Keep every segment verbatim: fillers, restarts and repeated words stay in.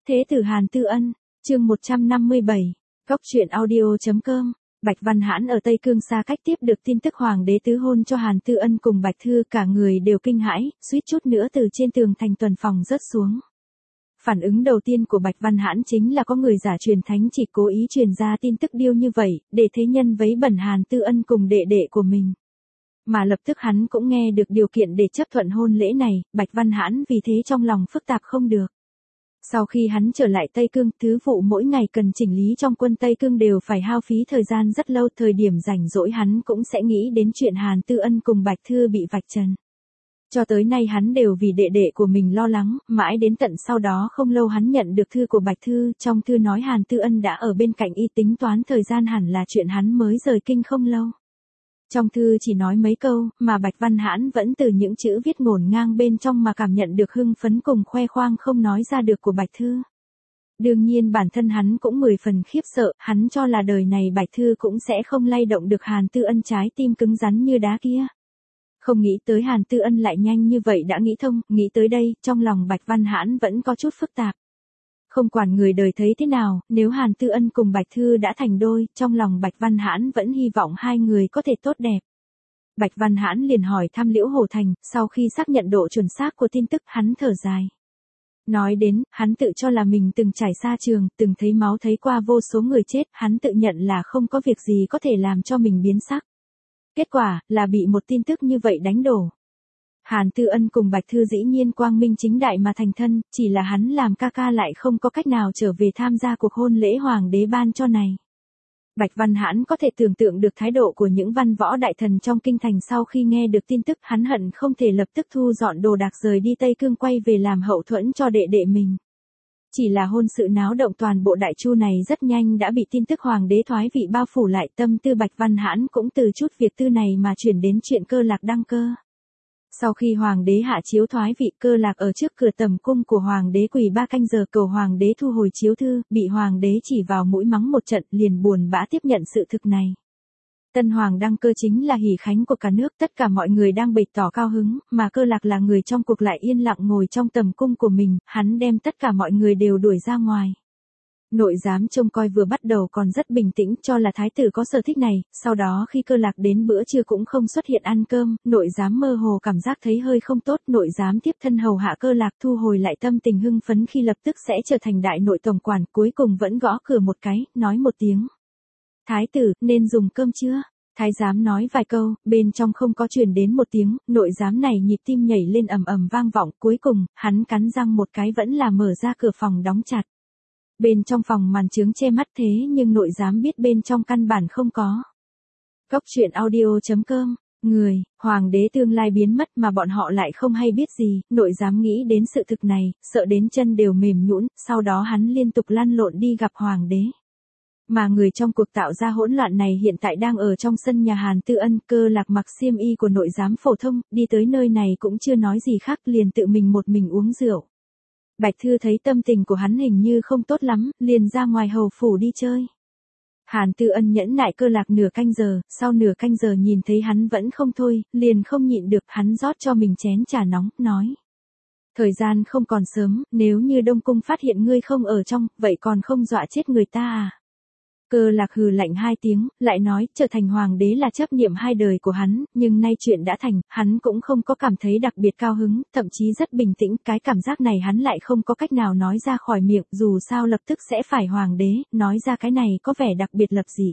Thế tử Hàn Tư Ân, chương một trăm năm mươi bảy, Góc truyện audio.com. Bạch Văn Hãn ở Tây Cương xa cách tiếp được tin tức hoàng đế tứ hôn cho Hàn Tư Ân cùng Bạch Thư, cả người đều kinh hãi, suýt chút nữa từ trên tường thành tuần phòng rớt xuống. Phản ứng đầu tiên của Bạch Văn Hãn chính là có người giả truyền thánh chỉ cố ý truyền ra tin tức điêu như vậy, để thế nhân vấy bẩn Hàn Tư Ân cùng đệ đệ của mình. Mà lập tức hắn cũng nghe được điều kiện để chấp thuận hôn lễ này, Bạch Văn Hãn vì thế trong lòng phức tạp không được. Sau khi hắn trở lại Tây Cương, thứ vụ mỗi ngày cần chỉnh lý trong quân Tây Cương đều phải hao phí thời gian rất lâu, thời điểm rảnh rỗi hắn cũng sẽ nghĩ đến chuyện Hàn Tư Ân cùng Bạch Thư bị vạch trần. Cho tới nay hắn đều vì đệ đệ của mình lo lắng, mãi đến tận sau đó không lâu hắn nhận được thư của Bạch Thư, trong thư nói Hàn Tư Ân đã ở bên cạnh y, tính toán thời gian hẳn là chuyện hắn mới rời kinh không lâu. Trong thư chỉ nói mấy câu, mà Bạch Văn Hãn vẫn từ những chữ viết ngổn ngang bên trong mà cảm nhận được hưng phấn cùng khoe khoang không nói ra được của Bạch Thư. Đương nhiên bản thân hắn cũng mười phần khiếp sợ, hắn cho là đời này Bạch Thư cũng sẽ không lay động được Hàn Tư Ân trái tim cứng rắn như đá kia. Không nghĩ tới Hàn Tư Ân lại nhanh như vậy đã nghĩ thông, nghĩ tới đây, trong lòng Bạch Văn Hãn vẫn có chút phức tạp. Không quản người đời thấy thế nào, nếu Hàn Tư Ân cùng Bạch Thư đã thành đôi, trong lòng Bạch Văn Hãn vẫn hy vọng hai người có thể tốt đẹp. Bạch Văn Hãn liền hỏi thăm Liễu Hổ Thành, sau khi xác nhận độ chuẩn xác của tin tức, hắn thở dài. Nói đến, hắn tự cho là mình từng trải xa trường, từng thấy máu thấy qua vô số người chết, hắn tự nhận là không có việc gì có thể làm cho mình biến sắc. Kết quả, là bị một tin tức như vậy đánh đổ. Hàn Tư Ân cùng Bạch Thư dĩ nhiên quang minh chính đại mà thành thân, chỉ là hắn làm ca ca lại không có cách nào trở về tham gia cuộc hôn lễ hoàng đế ban cho này. Bạch Văn Hãn có thể tưởng tượng được thái độ của những văn võ đại thần trong kinh thành sau khi nghe được tin tức, hắn hận không thể lập tức thu dọn đồ đạc rời đi Tây Cương quay về làm hậu thuẫn cho đệ đệ mình. Chỉ là hôn sự náo động toàn bộ Đại Chu này rất nhanh đã bị tin tức hoàng đế thoái vị bao phủ lại, tâm tư Bạch Văn Hãn cũng từ chút việc tư này mà chuyển đến chuyện Cơ Lạc đăng cơ. Sau khi hoàng đế hạ chiếu thoái vị, Cơ Lạc ở trước cửa tầm cung của hoàng đế quỳ ba canh giờ cầu hoàng đế thu hồi chiếu thư, bị hoàng đế chỉ vào mũi mắng một trận, liền buồn bã tiếp nhận sự thực này. Tân hoàng đăng cơ chính là hỷ khánh của cả nước, tất cả mọi người đang bày tỏ cao hứng, mà Cơ Lạc là người trong cuộc lại yên lặng ngồi trong tầm cung của mình, hắn đem tất cả mọi người đều đuổi ra ngoài. Nội giám trông coi vừa bắt đầu còn rất bình tĩnh, cho là thái tử có sở thích này, sau đó khi Cơ Lạc đến bữa trưa cũng không xuất hiện ăn cơm, nội giám mơ hồ cảm giác thấy hơi không tốt, nội giám tiếp thân hầu hạ Cơ Lạc, thu hồi lại tâm tình hưng phấn khi lập tức sẽ trở thành đại nội tổng quản, cuối cùng vẫn gõ cửa một cái, nói một tiếng. Thái tử, nên dùng cơm chưa? Thái giám nói vài câu, bên trong không có truyền đến một tiếng, nội giám này nhịp tim nhảy lên ầm ầm vang vọng, cuối cùng, hắn cắn răng một cái vẫn là mở ra cửa phòng đóng chặt. Bên trong phòng màn chướng che mắt thế nhưng nội giám biết bên trong căn bản không có. Góc truyện audio.com, người, hoàng đế tương lai biến mất mà bọn họ lại không hay biết gì, nội giám nghĩ đến sự thực này, sợ đến chân đều mềm nhũn, sau đó hắn liên tục lăn lộn đi gặp hoàng đế. Mà người trong cuộc tạo ra hỗn loạn này hiện tại đang ở trong sân nhà Hàn Tư Ân. Cơ Lạc mặc xiêm y của nội giám phổ thông, đi tới nơi này cũng chưa nói gì khác, liền tự mình một mình uống rượu. Bạch Thư thấy tâm tình của hắn hình như không tốt lắm, liền ra ngoài hầu phủ đi chơi. Hàn Tư Ân nhẫn nại Cơ Lạc nửa canh giờ, sau nửa canh giờ nhìn thấy hắn vẫn không thôi, liền không nhịn được, hắn rót cho mình chén trà nóng, nói. Thời gian không còn sớm, nếu như Đông Cung phát hiện ngươi không ở trong, vậy còn không dọa chết người ta à? Cơ Lạc hừ lạnh hai tiếng, lại nói, trở thành hoàng đế là chấp niệm hai đời của hắn, nhưng nay chuyện đã thành, hắn cũng không có cảm thấy đặc biệt cao hứng, thậm chí rất bình tĩnh, cái cảm giác này hắn lại không có cách nào nói ra khỏi miệng, dù sao lập tức sẽ phải hoàng đế, nói ra cái này có vẻ đặc biệt lập dị.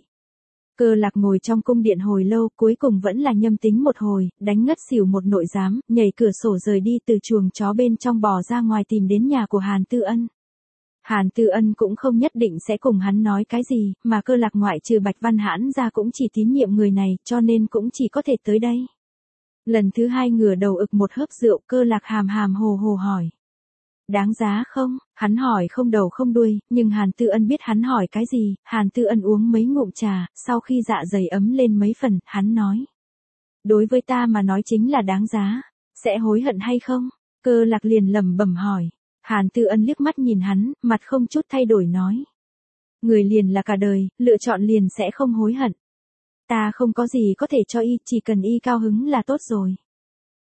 Cơ Lạc ngồi trong cung điện hồi lâu, cuối cùng vẫn là nhâm tính một hồi, đánh ngất xỉu một nội giám, nhảy cửa sổ rời đi, từ chuồng chó bên trong bò ra ngoài tìm đến nhà của Hàn Tư Ân. Hàn Tư Ân cũng không nhất định sẽ cùng hắn nói cái gì, mà Cơ Lạc ngoại trừ Bạch Văn Hãn ra cũng chỉ tín nhiệm người này, cho nên cũng chỉ có thể tới đây. Lần thứ hai ngửa đầu ực một hớp rượu, Cơ Lạc hàm hàm hồ hồ hỏi. Đáng giá không? Hắn hỏi không đầu không đuôi, nhưng Hàn Tư Ân biết hắn hỏi cái gì, Hàn Tư Ân uống mấy ngụm trà, sau khi dạ dày ấm lên mấy phần, hắn nói. Đối với ta mà nói chính là đáng giá, sẽ hối hận hay không? Cơ Lạc liền lẩm bẩm hỏi. Hàn Tư Ân liếc mắt nhìn hắn, mặt không chút thay đổi nói. Người liền là cả đời, lựa chọn liền sẽ không hối hận. Ta không có gì có thể cho y, chỉ cần y cao hứng là tốt rồi.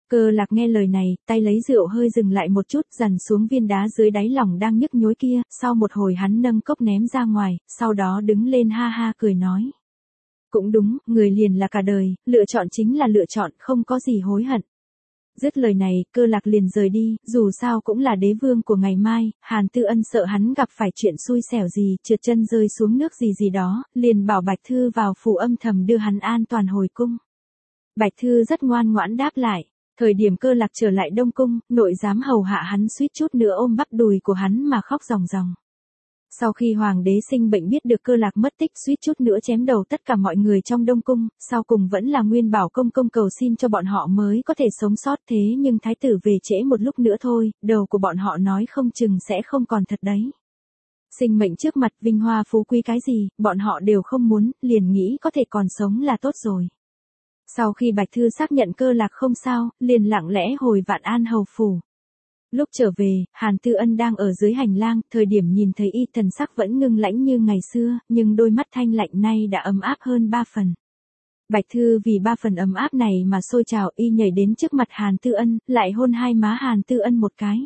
Cơ Lạc nghe lời này, tay lấy rượu hơi dừng lại một chút, dằn xuống viên đá dưới đáy lòng đang nhức nhối kia, sau một hồi hắn nâng cốc ném ra ngoài, sau đó đứng lên ha ha cười nói. Cũng đúng, người liền là cả đời, lựa chọn chính là lựa chọn, không có gì hối hận. Dứt lời này, Cơ Lạc liền rời đi, dù sao cũng là đế vương của ngày mai, Hàn Tư Ân sợ hắn gặp phải chuyện xui xẻo gì, trượt chân rơi xuống nước gì gì đó, liền bảo Bạch Thư vào phủ âm thầm đưa hắn an toàn hồi cung. Bạch Thư rất ngoan ngoãn đáp lại. Thời điểm Cơ Lạc trở lại Đông Cung, nội giám hầu hạ hắn suýt chút nữa ôm bắp đùi của hắn mà khóc ròng ròng. Sau khi hoàng đế sinh bệnh biết được Cơ Lạc mất tích suýt chút nữa chém đầu tất cả mọi người trong Đông Cung, sau cùng vẫn là Nguyên Bảo công công cầu xin cho bọn họ mới có thể sống sót thế nhưng thái tử về trễ một lúc nữa thôi, đầu của bọn họ nói không chừng sẽ không còn thật đấy. Sinh mệnh trước mặt vinh hoa phú quý cái gì, bọn họ đều không muốn, liền nghĩ có thể còn sống là tốt rồi. Sau khi Bạch Thư xác nhận Cơ Lạc không sao, liền lặng lẽ hồi Vạn An hầu phủ. Lúc trở về, Hàn Tư Ân đang ở dưới hành lang, thời điểm nhìn thấy y thần sắc vẫn ngưng lãnh như ngày xưa, nhưng đôi mắt thanh lạnh nay đã ấm áp hơn ba phần. Bạch Thư vì ba phần ấm áp này mà sôi trào, y nhảy đến trước mặt Hàn Tư Ân, lại hôn hai má Hàn Tư Ân một cái.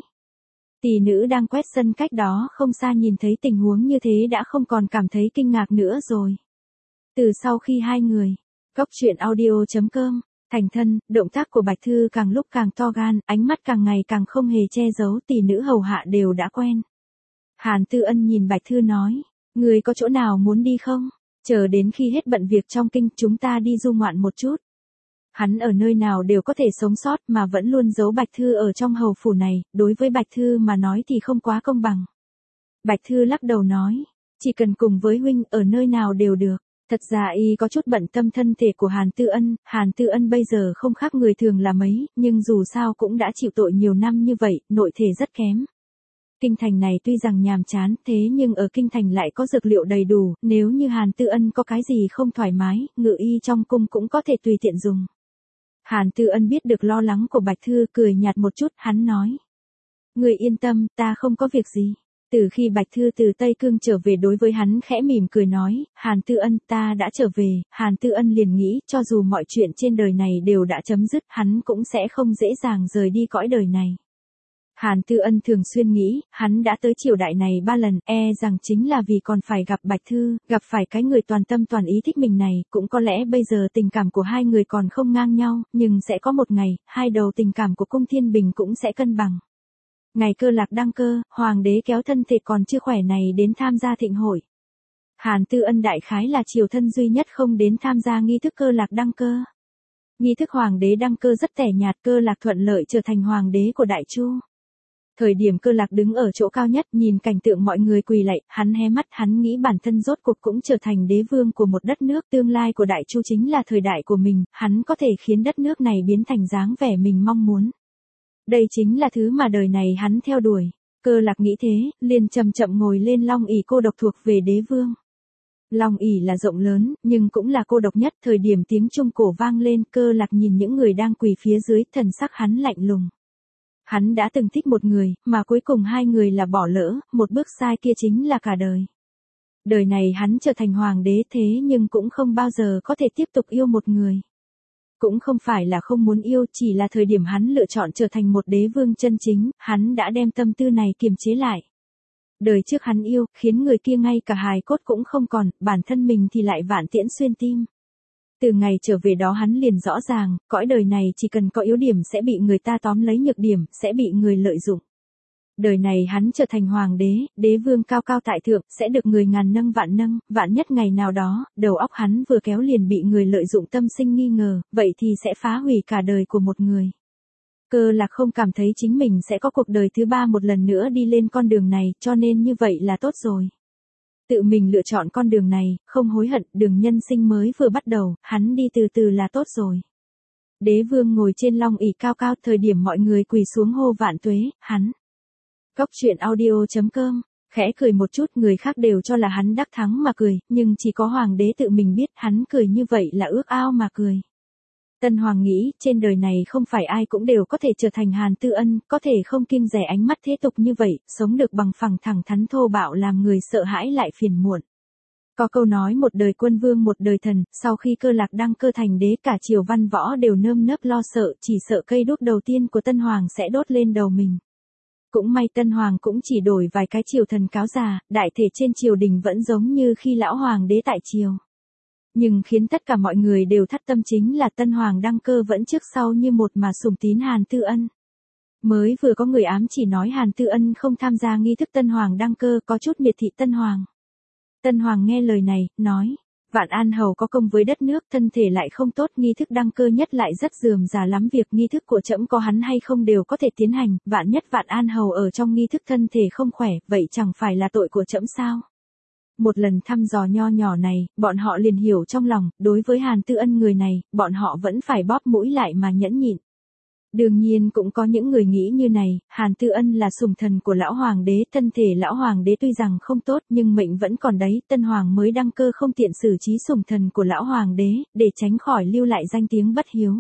Tỷ nữ đang quét sân cách đó không xa nhìn thấy tình huống như thế đã không còn cảm thấy kinh ngạc nữa rồi. Từ sau khi hai người Góc truyện audio chấm com, thành thân, động tác của Bạch Thư càng lúc càng to gan, ánh mắt càng ngày càng không hề che giấu, tỷ nữ hầu hạ đều đã quen. Hàn Tư Ân nhìn Bạch Thư nói, người có chỗ nào muốn đi không? Chờ đến khi hết bận việc trong kinh chúng ta đi du ngoạn một chút. Hắn ở nơi nào đều có thể sống sót mà vẫn luôn giấu Bạch Thư ở trong hầu phủ này, đối với Bạch Thư mà nói thì không quá công bằng. Bạch Thư lắc đầu nói, chỉ cần cùng với huynh ở nơi nào đều được. Thật ra y có chút bận tâm thân thể của Hàn Tư Ân, Hàn Tư Ân bây giờ không khác người thường là mấy, nhưng dù sao cũng đã chịu tội nhiều năm như vậy, nội thể rất kém. Kinh thành này tuy rằng nhàm chán, thế nhưng ở kinh thành lại có dược liệu đầy đủ, nếu như Hàn Tư Ân có cái gì không thoải mái, ngự y trong cung cũng có thể tùy tiện dùng. Hàn Tư Ân biết được lo lắng của Bạch Thư, cười nhạt một chút, hắn nói. Người yên tâm, ta không có việc gì. Từ khi Bạch Thư từ Tây Cương trở về đối với hắn khẽ mỉm cười nói, Hàn Tư Ân ta đã trở về, Hàn Tư Ân liền nghĩ cho dù mọi chuyện trên đời này đều đã chấm dứt hắn cũng sẽ không dễ dàng rời đi cõi đời này. Hàn Tư Ân thường xuyên nghĩ, hắn đã tới triều đại này ba lần, e rằng chính là vì còn phải gặp Bạch Thư, gặp phải cái người toàn tâm toàn ý thích mình này, cũng có lẽ bây giờ tình cảm của hai người còn không ngang nhau, nhưng sẽ có một ngày, hai đầu tình cảm của cung Thiên Bình cũng sẽ cân bằng. Ngày Cơ Lạc đăng cơ, hoàng đế kéo thân thể còn chưa khỏe này đến tham gia thịnh hội. Hàn Tư Ân đại khái là triều thân duy nhất không đến tham gia nghi thức Cơ Lạc đăng cơ. Nghi thức hoàng đế đăng cơ rất tẻ nhạt, Cơ Lạc thuận lợi trở thành hoàng đế của Đại Chu. Thời điểm Cơ Lạc đứng ở chỗ cao nhất nhìn cảnh tượng mọi người quỳ lạy, hắn hé mắt, hắn nghĩ bản thân rốt cuộc cũng trở thành đế vương của một đất nước, tương lai của Đại Chu chính là thời đại của mình, hắn có thể khiến đất nước này biến thành dáng vẻ mình mong muốn. Đây chính là thứ mà đời này hắn theo đuổi. Cơ Lạc nghĩ thế, liền chậm chậm ngồi lên long ỷ cô độc thuộc về đế vương. Long ỷ là rộng lớn, nhưng cũng là cô độc nhất, thời điểm tiếng trung cổ vang lên, Cơ Lạc nhìn những người đang quỳ phía dưới, thần sắc hắn lạnh lùng. Hắn đã từng thích một người, mà cuối cùng hai người là bỏ lỡ, một bước sai kia chính là cả đời. Đời này hắn trở thành hoàng đế thế nhưng cũng không bao giờ có thể tiếp tục yêu một người. Cũng không phải là không muốn yêu, chỉ là thời điểm hắn lựa chọn trở thành một đế vương chân chính, hắn đã đem tâm tư này kiềm chế lại. Đời trước hắn yêu, khiến người kia ngay cả hài cốt cũng không còn, bản thân mình thì lại vạn tiễn xuyên tim. Từ ngày trở về đó hắn liền rõ ràng, cõi đời này chỉ cần có yếu điểm sẽ bị người ta tóm lấy nhược điểm, sẽ bị người lợi dụng. Đời này hắn trở thành hoàng đế, đế vương cao cao tại thượng, sẽ được người ngàn nâng vạn nâng, vạn nhất ngày nào đó, đầu óc hắn vừa kéo liền bị người lợi dụng tâm sinh nghi ngờ, vậy thì sẽ phá hủy cả đời của một người. Cơ Lạc không cảm thấy chính mình sẽ có cuộc đời thứ ba một lần nữa đi lên con đường này, cho nên như vậy là tốt rồi. Tự mình lựa chọn con đường này, không hối hận, đường nhân sinh mới vừa bắt đầu, hắn đi từ từ là tốt rồi. Đế vương ngồi trên long ỷ cao cao, thời điểm mọi người quỳ xuống hô vạn tuế, hắn. Góc truyện audio chấm com, khẽ cười một chút, người khác đều cho là hắn đắc thắng mà cười, nhưng chỉ có hoàng đế tự mình biết hắn cười như vậy là ước ao mà cười. Tân hoàng nghĩ, trên đời này không phải ai cũng đều có thể trở thành Hàn Tư Ân, có thể không kiêng dè ánh mắt thế tục như vậy, sống được bằng phẳng thẳng thắn thô bạo làm người sợ hãi lại phiền muộn. Có câu nói một đời quân vương một đời thần, sau khi Cơ Lạc đăng cơ thành đế cả triều văn võ đều nơm nớp lo sợ, chỉ sợ cây đuốc đầu tiên của Tân Hoàng sẽ đốt lên đầu mình. Cũng may Tân Hoàng cũng chỉ đổi vài cái triều thần cáo già, đại thể trên triều đình vẫn giống như khi lão hoàng đế tại triều. Nhưng khiến tất cả mọi người đều thất tâm chính là Tân Hoàng đăng cơ vẫn trước sau như một mà sùng tín Hàn Tư Ân. Mới vừa có người ám chỉ nói Hàn Tư Ân không tham gia nghi thức Tân Hoàng đăng cơ, có chút miệt thị Tân Hoàng. Tân Hoàng nghe lời này, nói, Vạn An Hầu có công với đất nước, thân thể lại không tốt, nghi thức đăng cơ nhất lại rất rườm rà lắm, việc nghi thức của trẫm có hắn hay không đều có thể tiến hành, vạn nhất Vạn An Hầu ở trong nghi thức thân thể không khỏe, vậy chẳng phải là tội của trẫm sao? Một lần thăm dò nho nhỏ này, bọn họ liền hiểu trong lòng, đối với Hàn Tư Ân người này, bọn họ vẫn phải bóp mũi lại mà nhẫn nhịn. Đương nhiên cũng có những người nghĩ như này, Hàn Tư Ân là sùng thần của lão hoàng đế, thân thể lão hoàng đế tuy rằng không tốt nhưng mệnh vẫn còn đấy, Tân Hoàng mới đăng cơ không tiện xử trí sùng thần của lão hoàng đế, để tránh khỏi lưu lại danh tiếng bất hiếu.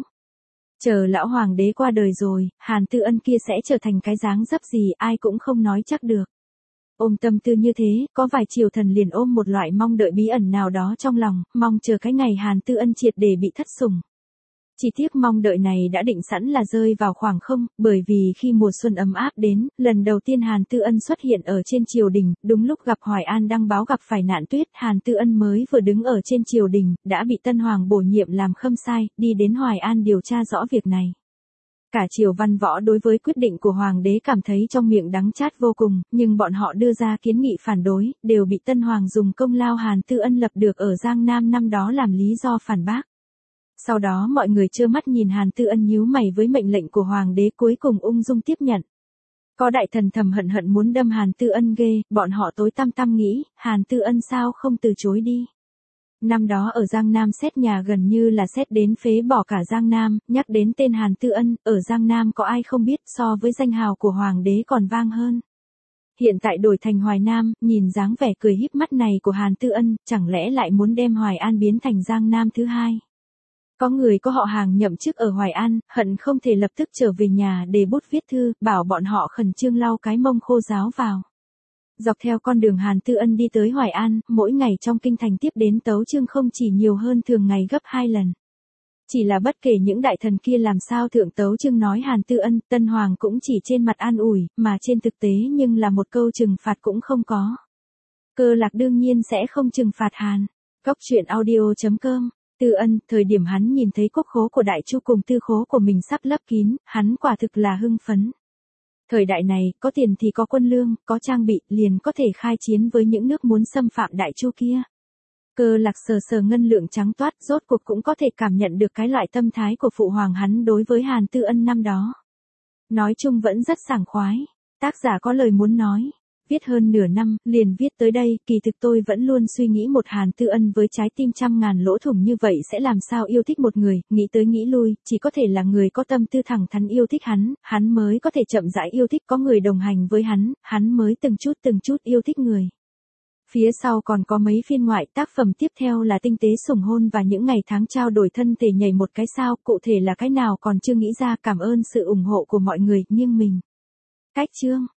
Chờ lão hoàng đế qua đời rồi, Hàn Tư Ân kia sẽ trở thành cái dáng dấp gì ai cũng không nói chắc được. Ôm tâm tư như thế, có vài triều thần liền ôm một loại mong đợi bí ẩn nào đó trong lòng, mong chờ cái ngày Hàn Tư Ân triệt để bị thất sủng. Chỉ tiếc mong đợi này đã định sẵn là rơi vào khoảng không, bởi vì khi mùa xuân ấm áp đến, lần đầu tiên Hàn Tư Ân xuất hiện ở trên triều đình, đúng lúc gặp Hoài An đăng báo gặp phải nạn tuyết, Hàn Tư Ân mới vừa đứng ở trên triều đình, đã bị Tân Hoàng bổ nhiệm làm khâm sai, đi đến Hoài An điều tra rõ việc này. Cả triều văn võ đối với quyết định của Hoàng đế cảm thấy trong miệng đắng chát vô cùng, nhưng bọn họ đưa ra kiến nghị phản đối, đều bị Tân Hoàng dùng công lao Hàn Tư Ân lập được ở Giang Nam năm đó làm lý do phản bác. Sau đó mọi người trơ mắt nhìn Hàn Tư Ân nhíu mày với mệnh lệnh của Hoàng đế, cuối cùng ung dung tiếp nhận. Có đại thần thầm hận hận muốn đâm Hàn Tư Ân ghê, bọn họ tối tăm tăm nghĩ, Hàn Tư Ân sao không từ chối đi. Năm đó ở Giang Nam xét nhà gần như là xét đến phế bỏ cả Giang Nam, nhắc đến tên Hàn Tư Ân, ở Giang Nam có ai không biết, so với danh hào của Hoàng đế còn vang hơn. Hiện tại đổi thành Hoài Nam, nhìn dáng vẻ cười híp mắt này của Hàn Tư Ân, chẳng lẽ lại muốn đem Hoài An biến thành Giang Nam thứ hai. Có người có họ hàng nhậm chức ở Hoài An, hận không thể lập tức trở về nhà để bút viết thư, bảo bọn họ khẩn trương lau cái mông khô ráo vào. Dọc theo con đường Hàn Tư Ân đi tới Hoài An, mỗi ngày trong kinh thành tiếp đến tấu chương không chỉ nhiều hơn thường ngày gấp hai lần. Chỉ là bất kể những đại thần kia làm sao thượng tấu chương nói Hàn Tư Ân, Tân Hoàng cũng chỉ trên mặt an ủi, mà trên thực tế nhưng là một câu trừng phạt cũng không có. Cơ Lạc đương nhiên sẽ không trừng phạt Hàn. Góc truyện audio chấm com. Tư Ân, thời điểm hắn nhìn thấy quốc khố của Đại Chu cùng tư khố của mình sắp lấp kín, hắn quả thực là hưng phấn. Thời đại này, có tiền thì có quân lương, có trang bị, liền có thể khai chiến với những nước muốn xâm phạm Đại Chu kia. Cơ Lạc sờ sờ ngân lượng trắng toát, rốt cuộc cũng có thể cảm nhận được cái loại tâm thái của phụ hoàng hắn đối với Hàn Tư Ân năm đó. Nói chung vẫn rất sảng khoái. Tác giả có lời muốn nói. Viết hơn nửa năm, liền viết tới đây, kỳ thực tôi vẫn luôn suy nghĩ một Hàn Tư Ân với trái tim trăm ngàn lỗ thủng như vậy sẽ làm sao yêu thích một người, nghĩ tới nghĩ lui, chỉ có thể là người có tâm tư thẳng thắn yêu thích hắn, hắn mới có thể chậm rãi yêu thích, có người đồng hành với hắn, hắn mới từng chút từng chút yêu thích người. Phía sau còn có mấy phiên ngoại, tác phẩm tiếp theo là tinh tế sủng hôn và những ngày tháng trao đổi thân thể nhảy một cái sao, cụ thể là cái nào còn chưa nghĩ ra, cảm ơn sự ủng hộ của mọi người, nghiêng mình. Cách chương.